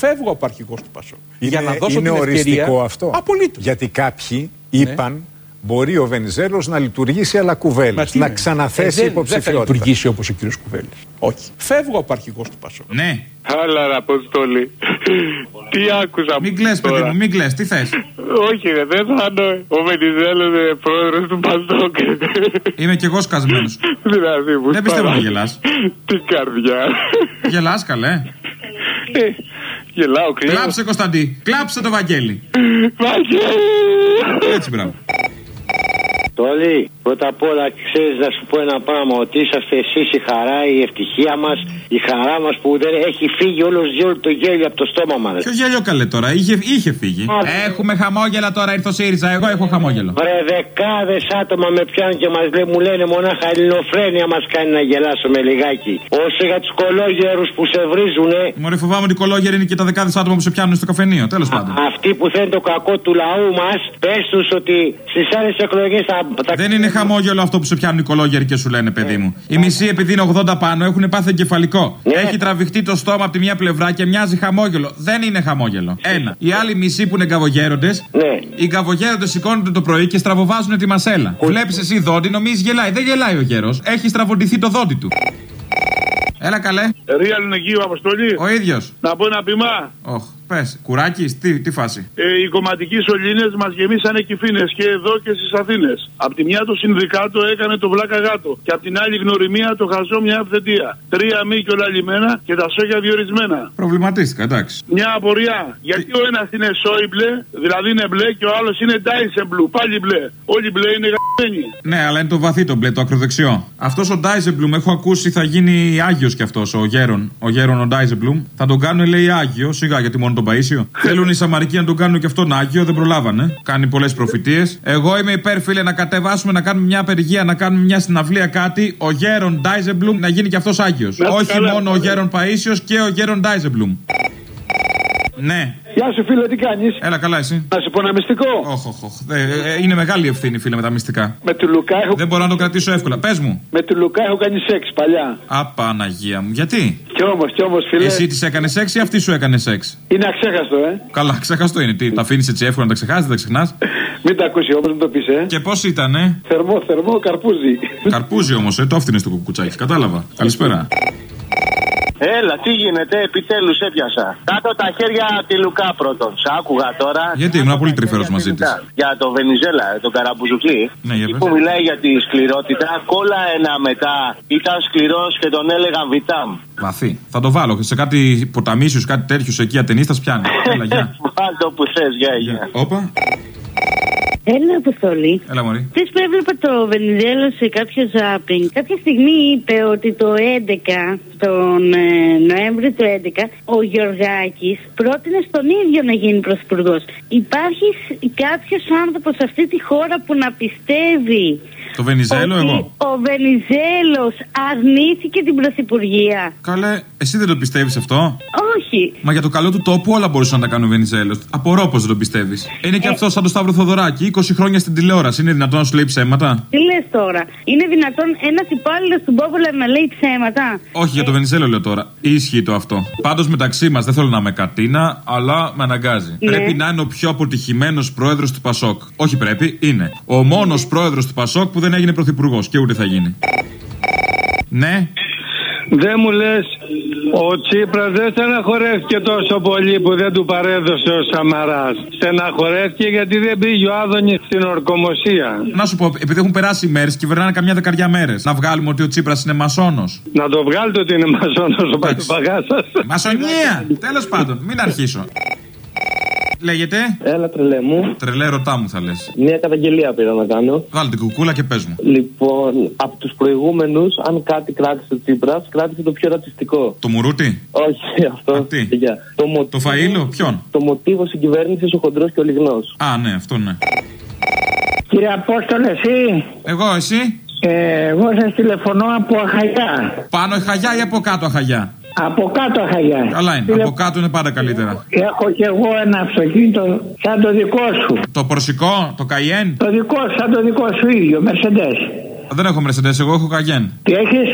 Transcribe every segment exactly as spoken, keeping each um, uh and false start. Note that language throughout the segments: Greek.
Φεύγω από αρχηγός του Πασόκ. Είναι, για να δώσω είναι την οριστικό ευκαιρία. Αυτό. Απολύτως. Γιατί κάποιοι είπαν. Ναι. Μπορεί ο Βενιζέλος να λειτουργήσει αλλά Κουβέλης, να ξαναθέσει ε, δεν, υποψηφιότητα. Δεν θα λειτουργήσει όπως ο κύριος Κουβέλης. Όχι. Φεύγω από αρχηγός του Πασόκ. Ναι. Άλλα ρε Αποστόλη. Τι άκουσα. Μην κλαις παιδί μου, μην κλαις, τι θες. Όχι ρε, δεν θα είναι ο Βενιζέλος είναι πρόεδρος του Πασόκ. Είμαι κι εγώ σκασμένος. Δηλαδή μου δεν πιστεύω να γελάς. Τι καρδιά. Γελάς καλέ. Γελάω κλαίω. Κλάψε Κωνσταντί, κλάψε το Βαγγέλη. Βαγγέλη. Έτσι μπράβο. Τόλι, πρώτα απ' όλα ξέρεις να σου πω ένα πράγμα. Ότι είσαστε εσείς η χαρά, η ευτυχία μας, η χαρά μας που δεν έχει φύγει όλο το γέλιο από το στόμα μας. Ποιο γέλιο καλέ τώρα, είχε, είχε φύγει. Α, έχουμε χαμόγελα τώρα, ήρθε ο ΣΥΡΙΖΑ. Εγώ έχω χαμόγελο. Βρε, δεκάδες άτομα με πιάνουν και μας λέ, μου λένε μονάχα ελληνοφρένεια μας κάνει να γελάσουμε λιγάκι. Όσο για τους κολόγερους που σε βρίζουνε. Μωρέ, φοβάμαι ότι οι κολόγεροι είναι και τα δεκάδες άτομα που σε πιάνουν στο καφενείο. Τέλος πάντων. Αυτοί που θέλουν το κακό του λαού μας, πες τους ότι στις άλλες εκλογές θα. Δεν είναι χαμόγελο αυτό που σε πιάνουν οι κολόγεροι και σου λένε, παιδί μου. Οι μισοί, επειδή είναι ογδόντα πάνω, έχουν πάθει εγκεφαλικό. Ναι. Έχει τραβηχτεί το στόμα από τη μια πλευρά και μοιάζει χαμόγελο. Δεν είναι χαμόγελο. Ένα. Οι άλλοι μισοί που είναι γκαβογέροντες, ναι. Οι γκαβογέροντες σηκώνονται το πρωί και στραβοβάζουν τη μασέλα. Βλέπεις εσύ δόντι, νομίζεις γελάει. Δεν γελάει ο γέρος. Έχει στραβοντηθεί το δόντι του. Έλα καλέ. Real Νεγίου Αποστολή. Ο ίδιος. Να πω ένα ποιμά. Όχ, πες. Κουράκης, τι, τι φάση. Ε, οι κομματικοί σωλήνες μας γεμίσανε κυφίνες και εδώ και στις Αθήνες. Απ' τη μια το συνδικάτο έκανε το βλάκα γάτο. Και απ' την άλλη γνωριμία το χαζό μια αυθεντία. Τρία μη και όλα λιμένα και τα σόγια διορισμένα. Προβληματίστηκα, εντάξει. Μια απορία. Γιατί ο ένας είναι σόιμπλε, δηλαδή είναι μπλε, και ο άλλος είναι ντάισεμπλου, πάλι μπλε. Όλοι μπλε είναι γαμμένοι. Ναι, αλλά είναι το βαθύ το μπλε, το ακροδεξιό. Αυτός ο Ντάιζεμπλουμ, έχω ακούσει, θα γίνει Άγιος κι αυτός, ο Γέρον. Ο Γέρον ο Ντάιζεμπλουμ. Θα τον κάνουν, λέει, Άγιο, σιγά γιατί μόνο τον Παΐσιο. Θέλουν οι Σαμαρικοί να τον κάνουν και αυτόν Άγιο, δεν προλάβανε. Κάνει πολλές προφητείες. Εγώ είμαι υπέρ, φίλε, να κατεβάσουμε, να κάνουμε μια απεργία, να κάνουμε μια συναυλία κάτι. Ο Γέρον Ντάιζεμπλουμ να γίνει κι αυτός Άγιος. Όχι καλά, μόνο ο Γέρον Παΐσιος και ο Γέρον Ντάιζεμπλουμ. Ναι. Γεια σου φίλε, τι κάνεις? Έλα καλά εσύ. Να σου πω ένα μυστικό. Όχι, όχι, όχι. Είναι μεγάλη ευθύνη φίλε με τα μυστικά. Με του Λουκά έχω. Δεν μπορώ να το κρατήσω εύκολα. Πες μου. Με του Λουκά έχω κάνει σεξ παλιά. Απαναγία μου. Γιατί? Κι όμως, κι όμως φίλε. Εσύ της έκανε σεξ ή αυτή σου έκανε σεξ? Είναι αξέχαστο, ε. Καλά, ξέχαστο είναι. Τι, τα αφήνεις έτσι εύκολα να τα ξεχάσεις, δεν τα ξεχνάς? Μην τα ακούσει όμως, μην το πεις, ε. Και πώς ήτανε? Θερμό, θερμό, καρπούζι. Καρπούζι όμως, ε, το έφτιανες το κουκουτσάκι. Κατάλαβα. Καλησπέρα. Έλα, τι γίνεται, επιτέλους έπιασα. Κάτω τα χέρια τη Λουκά πρώτον. Σ' άκουγα τώρα. Γιατί ήμουν πολύ τρυφερός μαζί της. Για το Βενιζέλα, τον Καραμπουζουκλή. Ναι, για που μιλάει για τη σκληρότητα. Κόλλα ένα μετά. Ήταν σκληρός και τον έλεγαν Βιτάμ. Βαθύ. Θα το βάλω σε κάτι ποταμίσιους, κάτι τέτοιους εκεί ατενίστας πιάνει. Έλα, γεια. Βάλ το που θες, γεια, γεια. Όπα. Έλα, Αποστολή. Έλα, μωρή. Θες που έβλεπα το Βενιζέλο σε κάποιο ζάπινγκ. Κάποια στιγμή είπε ότι το έντεκα, τον ε, Νοέμβρη του έντεκα, ο Γεωργάκης πρότεινε στον ίδιο να γίνει πρωθυπουργός. Υπάρχει κάποιος άνθρωπος σε αυτή τη χώρα που να πιστεύει Το Βενιζέλο, ότι εγώ. Ο Βενιζέλος αρνήθηκε την πρωθυπουργία. Καλέ, εσύ δεν το πιστεύεις αυτό? Όχι. Μα για το καλό του τόπου όλα μπορούσε να τα κάνει ο Βενιζέλος. Απορώ πως δεν το πιστεύεις. Είναι και ε... αυτό σαν το Σταύρο Θοδωράκη, είκοσι χρόνια στην τηλεόραση. Είναι δυνατόν να σου λέει ψέματα? Τι λες τώρα? Είναι δυνατόν ένας υπάλληλος του Μπόβολα να λέει ψέματα? Όχι, ε... για το Βενιζέλο λέω τώρα. Ισχύει το αυτό. Πάντως μεταξύ μας δεν θέλω να είμαι κατίνα, αλλά με αναγκάζει. Ναι. Πρέπει να είναι ο πιο αποτυχημένος πρόεδρος του Πασόκ. Όχι πρέπει, είναι. Ο μόνος πρόεδρος του Πασόκ που δεν έγινε πρωθυπουργός και ούτε θα γίνει. Ναι. Δεν μου λες, ο Τσίπρας δεν στεναχωρέθηκε τόσο πολύ που δεν του παρέδωσε ο Σαμαράς. Στεναχωρέθηκε γιατί δεν πήγε ο Άδωνης στην ορκομοσία. Να σου πω, επειδή έχουν περάσει μέρες, κυβερνάνε καμιά δεκαριά μέρες, να βγάλουμε ότι ο Τσίπρας είναι μασόνος? Να το βγάλετε ότι είναι μασόνος ο Παπαγάσας. Μασονία! Τέλος πάντων, μην αρχίσω. Λέγεται. Έλα, τρελέ μου. Τρελέ, ρωτά μου, θα λες. Μια καταγγελία πήρα να κάνω. Βάλτε την κουκούλα και πες μου. Λοιπόν, από τους προηγούμενους, αν κάτι κράτησε ο Τσίπρας, κράτησε το πιο ρατσιστικό. Το Μουρούτι? Όχι, αυτό. Α, τι? Για. Το, μοτίβο, το Φαΐλο, ποιον? Το μοτίβο συγκυβέρνησης ο χοντρός και ο λιγνός. Α, ναι, αυτό ναι. Κύριε Απόστολε, εσύ? Εγώ, εσύ? Ε, εγώ σας τηλεφωνώ από Αχαγιά. Πάνω Αχαγιά ή από κάτω Αχαγιά? Από κάτω Αχαγιά. Καλά είναι, Τηλε... από κάτω είναι πάντα καλύτερα. Έχω κι εγώ ένα αυτοκίνητο σαν το δικό σου. Το Πορσικό, το Καϊέν? Το δικό σου, σαν το δικό σου ίδιο, Mercedes. Δεν έχω Mercedes, εγώ έχω Καγιέν. Τι έχεις?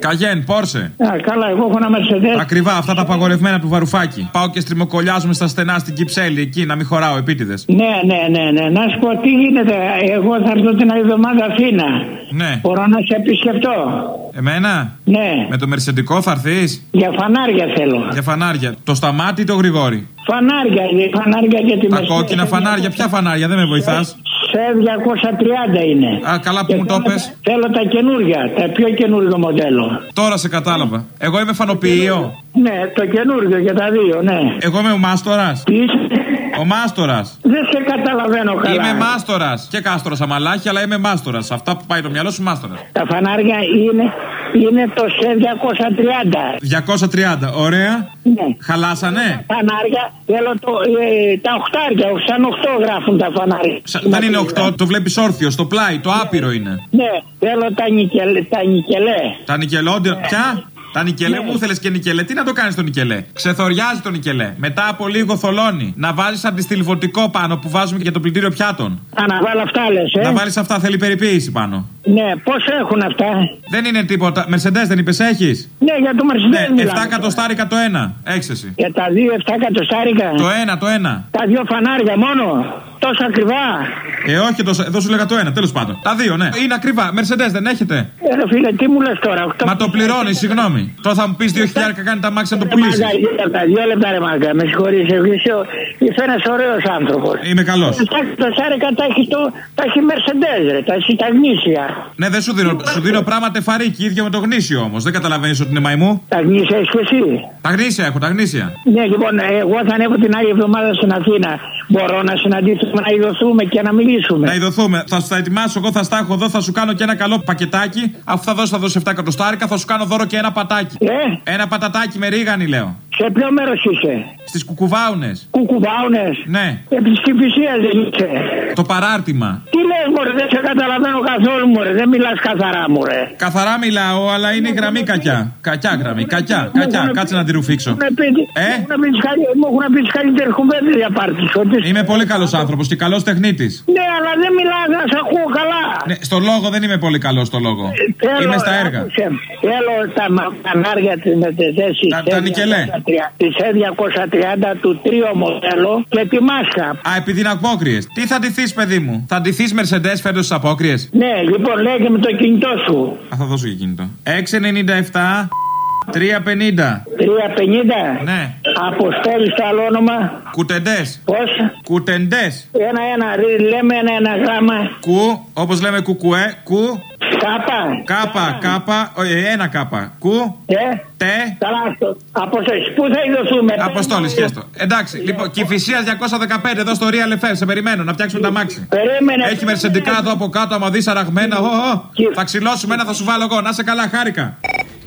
Καγέν, Πόρσε. Α, καλά, εγώ έχω ένα Mercedes. Ακριβά, αυτά τα απαγορευμένα του Βαρουφάκη. Πάω και στριμοκολλιάζουμε στα στενά στην Κυψέλη, εκεί να μην χωράω επίτηδες. Ναι, ναι, ναι, ναι. Να σου πω τι γίνεται. Εγώ θα έρθω την άλλη εβδομάδα Αθήνα. Ναι. Μπορώ να σε επισκεφτώ. Εμένα? Ναι. Με το μερσεντικό θα έρθεις? Για φανάρια θέλω. Για φανάρια. Το Σταμάτη ή το Γρηγόρη? Φανάρια, φανάρια για τη Τα Mercedes. κόκκινα φανάρια, ποια φανάρια, δεν με βοηθάς? Σε διακόσια τριάντα είναι. Α, καλά που μου το πες. Θέλω τα καινούργια, τα πιο καινούργιο μοντέλο. Τώρα σε κατάλαβα. Εγώ είμαι φανοποιείο. Ναι, το καινούργιο για τα δύο, ναι. Εγώ είμαι ο μάστορας. Τι είσαι? Ο μάστορας. Δεν σε καταλαβαίνω καλά. Είμαι μάστορας. Και κάστορας αμαλάχη, αλλά είμαι μάστορας. Αυτά που πάει το μυαλό σου, μάστορας. Τα φανάρια είναι, είναι το σε διακόσια τριάντα. διακόσια τριάντα, ωραία. Ναι. Χαλάσανε. Φανάρια, θέλω το, ε, τα οχτάρια, σαν οχτώ γράφουν τα φανάρια. Σα, δεν είναι οκτώ, το βλέπεις όρθιο, στο πλάι, το άπειρο είναι. Ναι, θέλω τα, νικελέ, τα νικελέ. Τα νικελόντια, ποια? Τα νικελέ, μου ήθελες και νικελέ. Τι να το κάνεις το νικελέ? Ξεθοριάζει το νικελέ. Μετά από λίγο θολώνει. Να βάλεις αντιστιλβωτικό πάνω που βάζουμε και για το πλυντήριο πιάτων. Α, να βάλω αυτά λες, ε. Να βάλεις αυτά, θέλει περιποίηση πάνω. Ναι, πώς έχουν αυτά? Δεν είναι τίποτα. Mercedes δεν είπες έχεις? Ναι, για το Mercedes. Ναι, επτά εκατοστάρικα το ένα. Έχεις εσύ. Για τα δύο επτά εκατοστάρικα. Το ένα, το ένα. Τα δύο φανάρια μόνο. Τόσο ακριβά. Ε, όχι, τόσο, εδώ σου λέγα το ένα, τέλος πάντων. Τα δύο, ναι. Είναι ακριβά. Mercedes δεν έχετε? Ε, ρε φίλε, τι μου λες τώρα? οκτώ... Μα το πληρώνει, συγγνώμη. Τώρα θα μου πεις δύο χιλιάδες κάνει τα μάξι να το πουλήσει. Δύο λεπτά, δύο λεπτά ρε μάγκα, με συγχωρείς. Φαίνεσαι ωραίος άνθρωπος. Είμαι καλός. Το Σάρικα τα έχει, το, τα έχει Mercedes, ρε, τα έχει τα γνήσια. Ναι, δεν σου δίνω, σου δίνω πράγμα τεφαρίκι, ίδιο με το γνήσιο όμως. Δεν καταλαβαίνεις ότι είναι μαϊμού. Τα γνήσια έχεις και εσύ? Τα γνήσια έχω, τα γνήσια. Ναι, λοιπόν, εγώ θα ανέβω την άλλη εβδομάδα στην Αθήνα. Μπορώ να συναντήσουμε, να ειδωθούμε και να μιλήσουμε? Να ειδωθούμε. Θα στα ετοιμάσω, εγώ θα στα έχω εδώ, θα σου κάνω και ένα καλό πακετάκι. Αφού θα δώσω, θα δώσω επτά εκατοστάρικα, θα σου κάνω δώρο και ένα πατάκι. Ε? Ένα πατατάκι με ρίγανη, λέω. Σε ποιο μέρος είσαι? Στις Κουκουβάουνες. Κουκουβάουνες? Ναι. Επί της Κηφισίας δεν είσαι? Το παράρτημα. Τι λες μωρέ, δεν σε καταλαβαίνω καθόλου μωρέ, δεν μιλάς καθαρά μωρέ. Καθαρά μιλάω, αλλά είναι η γραμμή κακιά. Κακιά γραμμή, κακιά, κακιά. Κάτσε να τη ρουφήξω. Ε? Μου έχουν πει τις καλύτερες κουβέντες για πάρτι. Είμαι πολύ καλός άνθρωπος και καλός τεχνίτης. Ναι, αλλά δεν μιλάς να σε ακούω καλά. Ναι, στο λόγο δεν είμαι πολύ καλός στο λόγο. Θέλω, είμαι στα έργα. Θέλω τα μανάρια της Mercedes. Τα, τα νικελέ. Τη σε διακόσια τριάντα του τρίο μοντέλο και τη μάσκα. Α, επειδή είναι απόκριες. Τι θα ντυθείς, παιδί μου? Θα ντυθείς Mercedes φέτος στις απόκριες? Ναι, λοιπόν, λέγε με το κινητό σου. Α, θα δώσω και κινητό. έξι ενενήντα επτά τρία πενήντα. τρία πενήντα. Ναι. Αποστέλεις το άλλο όνομα. Κουτεντές. Πώς? Κουτεντές. Ένα-ένα, λέμε ένα-ένα γράμμα. Κου, όπως λέμε κουκουέ. Κου. Κάπα. Κάπα, κάπα. Ε, ένα κάπα. Κου. Ε. Τε. Καλά, Αποστόλης. Πού θα ειδωθούμε? Αποστόλης, σχέστο. Εντάξει, λοιπόν, Κηφισίας διακόσια δεκαπέντε εδώ στο Real εφ εμ. Σε περιμένω να φτιάξουμε τα μάξι. Περίμενε. Έχει μερσεντικά εδώ από κάτω, άμα δεις αραγμένα. Ω, ω. Θα ξυλώσουμε ένα, θα σου βάλω εγώ. Να σε καλά, χάρηκα.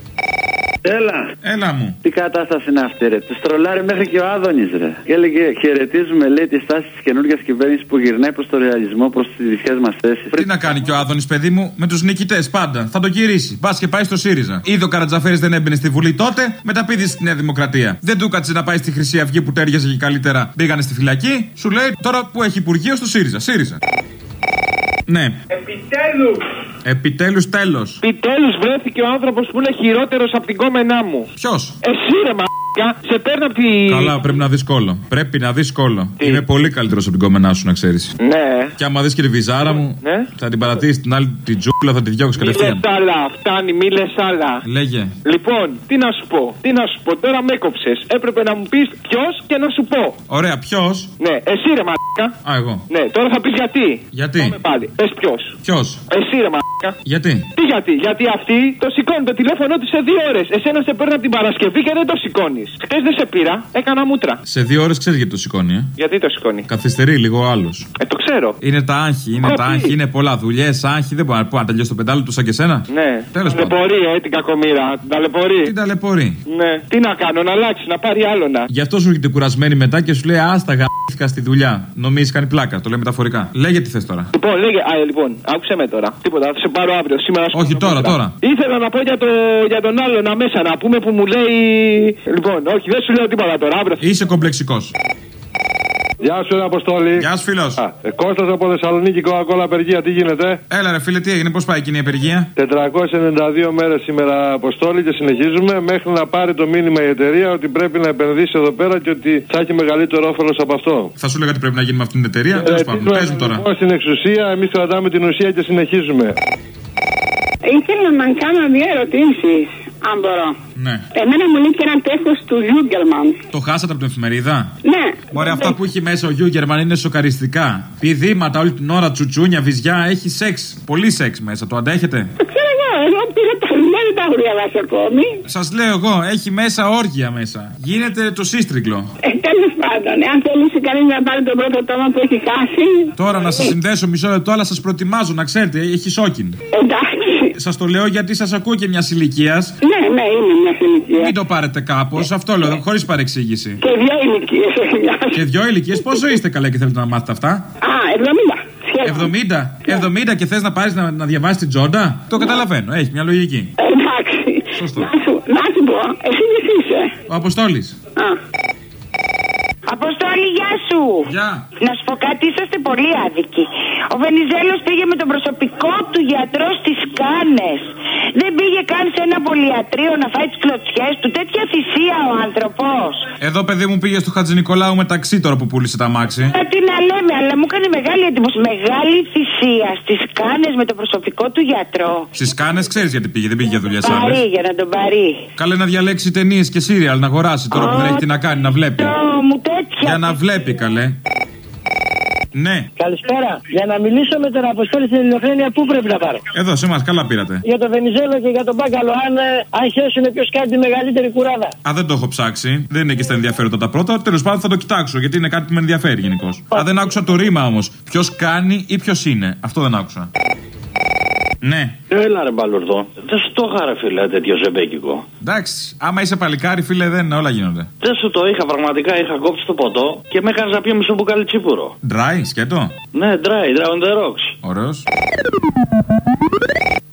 Έλα. Έλα μου. Τι κατάσταση είναι αυτή, ρε? Του τρολάρει μέχρι και ο Άδωνης, ρε. Και έλεγε: χαιρετίζουμε, λέει, τη στάση τη καινούργια κυβέρνηση που γυρνάει προς το ρεαλισμό, προς τις δικές μας θέσεις. Τι να κάνει και ο Άδωνης, παιδί μου, με τους νικητές πάντα. Θα το γυρίσει. Πα και πάει στο ΣΥΡΙΖΑ. Είδε ο Καρατζαφέρης δεν έμπαινε στη Βουλή τότε, μετά πήγε στη Νέα Δημοκρατία. Δεν του κάτσε να πάει στη Χρυσή Αυγή που τέριαζε και καλύτερα. Πήγανε στη φυλακή. Σου λέει τώρα που έχει υπουργείο στο ΣΥΡΙΖΑ. ΣΥΡΙΖΑ. Ναι. Επιτέλους! Επιτέλους, τέλος. Επιτέλους βρέθηκε ο άνθρωπος που είναι χειρότερος από την κόμενά μου. Ποιος? Εσύ ρε μαλάκα, σε παίρνω από τη... Καλά, πρέπει να δεις κόλλο. Πρέπει να δεις κόλλο. Τι? Είμαι πολύ καλύτερος από την κόμενά σου, να ξέρεις. Ναι. Και άμα δεις και τη βυζάρα μου, ναι, θα την παρατήσεις την άλλη την τζούλα, θα τη διώξεις κατευθείαν. Μη λες άλλα, φτάνει, μη λες άλλα. Λέγε. Λοιπόν, τι να σου πω, τι να σου πω, τώρα με έκοψες. Έπρεπε να μου πεις ποιος και να σου πω. Ωραία, ποιος? Ναι, εσύ ρε μαλάκα. Α, εγώ. Ναι, τώρα θα πεις γιατί. Γιατί? Πάμε πάλι. Πες ποιος. Ποιος? Εσύ ρε μαλάκα. Γιατί? Τι γιατί, γιατί αυτή το σηκώνει το τηλέφωνο της σε δύο ώρες. Εσένα σε παίρνει από την Παρασκευή και δεν το σηκώνεις. Χτες δεν σε πήρα, έκανα μούτρα. Σε δύο ώρες ξέρεις γιατί το σηκώνει, ε? Γιατί το σηκώνει? Καθυστερεί λίγο ο άλλος. Ε, το ξέρω. Είναι τα άγχη, είναι τα άγχη, είναι πολλά δουλειές, άγχη. Δεν μπορεί να τελειώσει το πεντάλεπτο του σαν και σένα. Ναι. Τέλος πάντων. Ταλαιπωρεί, ε, την κακομοίρα. Την ταλαιπωρεί. Την ταλαιπωρεί. Ναι. Τι να κάνω, να αλλάξει, να πάρει άλλο να. Γι' αυτό σου έρχεται κουρασμένη μετά και σου λέει άστα γαμπήθηκα στη δουλειά. Νομίζεις κάνει πλάκα, το λέει μεταφορικά. Λέγε τι θες τώρα. Λοιπόν, λέγε, α, λοιπόν, άκουσε με τώρα. Τίποτα, θα σε πάρω αύριο. Σήμερα σου όχι τώρα, τώρα. Ήθελα να πω για, το, για τον άλλον αμέσα να πούμε που μου λέει. Λοιπόν, όχι, δεν σου λέω τίποτα τώρα, αύριο. Είσαι κομπλεξικός. Γεια σου, Αποστόλη. Γεια σου, φίλος. Ε, Κώστας από Θεσσαλονίκη, Coca-Cola απεργία, τι γίνεται? Έλα, ρε φίλε, τι έγινε, πώς πάει εκείνη η απεργία? τετρακόσιες ενενήντα δύο μέρες σήμερα, Αποστόλη, και συνεχίζουμε μέχρι να πάρει το μήνυμα η εταιρεία ότι πρέπει να επενδύσει εδώ πέρα και ότι θα έχει μεγαλύτερο όφελος από αυτό. Θα σου λέγα τι πρέπει να γίνει με αυτήν την εταιρεία. Ε, Τέλος πάντων, πες μου τώρα. Λοιπόν, στην εξουσία, εμείς κρατάμε την ουσία και συνεχίζουμε. Ήθελα να κάνω δύο ερωτήσεις, αν μπορώ. Ναι. Εμένα μου λείπει ένα τεύχος του Γιούγκερμαν. Το χάσατε από την εφημερίδα? Ναι. Ωραία, αυτά που έχει μέσα ο Γιούγκερμαν είναι σοκαριστικά. Πηδήματα όλη την ώρα, τσουτσούνια, βυζιά, έχει σεξ. Πολύ σεξ μέσα, το αντέχετε? Ξέρω εγώ, εγώ πήρα τα βιβλία, δεν τα έχω διαβάσει ακόμη. Σας λέω εγώ, έχει μέσα όργια μέσα. Γίνεται το σύστριγκλο. Ε, τέλος πάντων, αν θέλει κανείς να πάρει τον πρώτο τόμα που έχει χάσει. Τώρα να σας συνδέσω μισό λεπτό, αλλά σας προετοιμάζω να ξέρετε, έχει σόκιν. Εντάξει. Σας το λέω γιατί σας ακούω και μια ηλικία. Ναι, ναι, είναι μια ηλικία. Μην το πάρετε κάπως, αυτό λέω, χωρίς παρεξήγηση. Και δύο ηλικίες έχει μια. Και δύο ηλικίες, πόσο είστε καλά και θέλετε να μάθετε αυτά? Α, εβδομήντα. εβδομήντα. εβδομήντα και θες να πάρεις να, να διαβάσεις την Τζόντα? Το καταλαβαίνω, έχει μια λογική. Εντάξει. Σωστό. Να σου, να σου πω, εσύ τι είσαι? Ο Αποστόλης. Α. Αποστόλη, γεια σου! Γεια! Να σου πω κάτι, είσαστε πολύ άδικοι. Ο Βενιζέλος πήγε με τον προσωπικό του γιατρό στις Κάνες. Δεν πήγε καν σε ένα πολυιατρείο να φάει τις κλωτσιές του. Τέτοια θυσία ο άνθρωπος. Εδώ, παιδί μου, πήγε στο Χατζηνικολάου με ταξί τώρα που πούλησε τα μάξι. Ε, τι να λέμε, αλλά μου έκανε μεγάλη εντύπωση. Μεγάλη θυσία στις Κάνες με τον προσωπικό του γιατρό. Στις Κάνες ξέρεις γιατί πήγε, δεν πήγε για δουλειές άλλες. Παρή, για να τον πάρει. Καλέ να διαλέξει ταινίες και σύριαλ να αγοράσει τώρα oh, που δεν έχει τι να κάνει, να βλέπει. Μου τέτοια. Για να βλέπει, καλέ. Ναι. Καλησπέρα. Για να μιλήσω με τον Αποστόλη στην Ελληνοφρένεια, πού πρέπει να πάρω? Εδώ, σε εμάς, καλά πήρατε. Για τον Βενιζέλο και για τον Μπάκαλο, αν, αν χέσουν ποιος κάνει τη μεγαλύτερη κουράδα. Α, δεν το έχω ψάξει. Δεν είναι και στα ενδιαφέροντα τα πρώτα. Τέλος πάντων θα το κοιτάξω, γιατί είναι κάτι που με ενδιαφέρει γενικώς. Α, δεν άκουσα το ρήμα όμως. Ποιος κάνει ή ποιος είναι. Αυτό δεν άκουσα. Ναι. Έλα ρε μπαλουρδό. Δεν σου το είχα ρε φίλε τέτοιο ζεμπέκικο. Εντάξει, άμα είσαι παλικάρι φίλε δεν όλα γίνονται. Δεν σου το είχα, πραγματικά είχα κόψει το ποτό και με έκανες να πιω μισό μπουκάλι τσίπουρο. Dry, σκέτο. Ναι, dry, dry on the rocks. Ωραίος.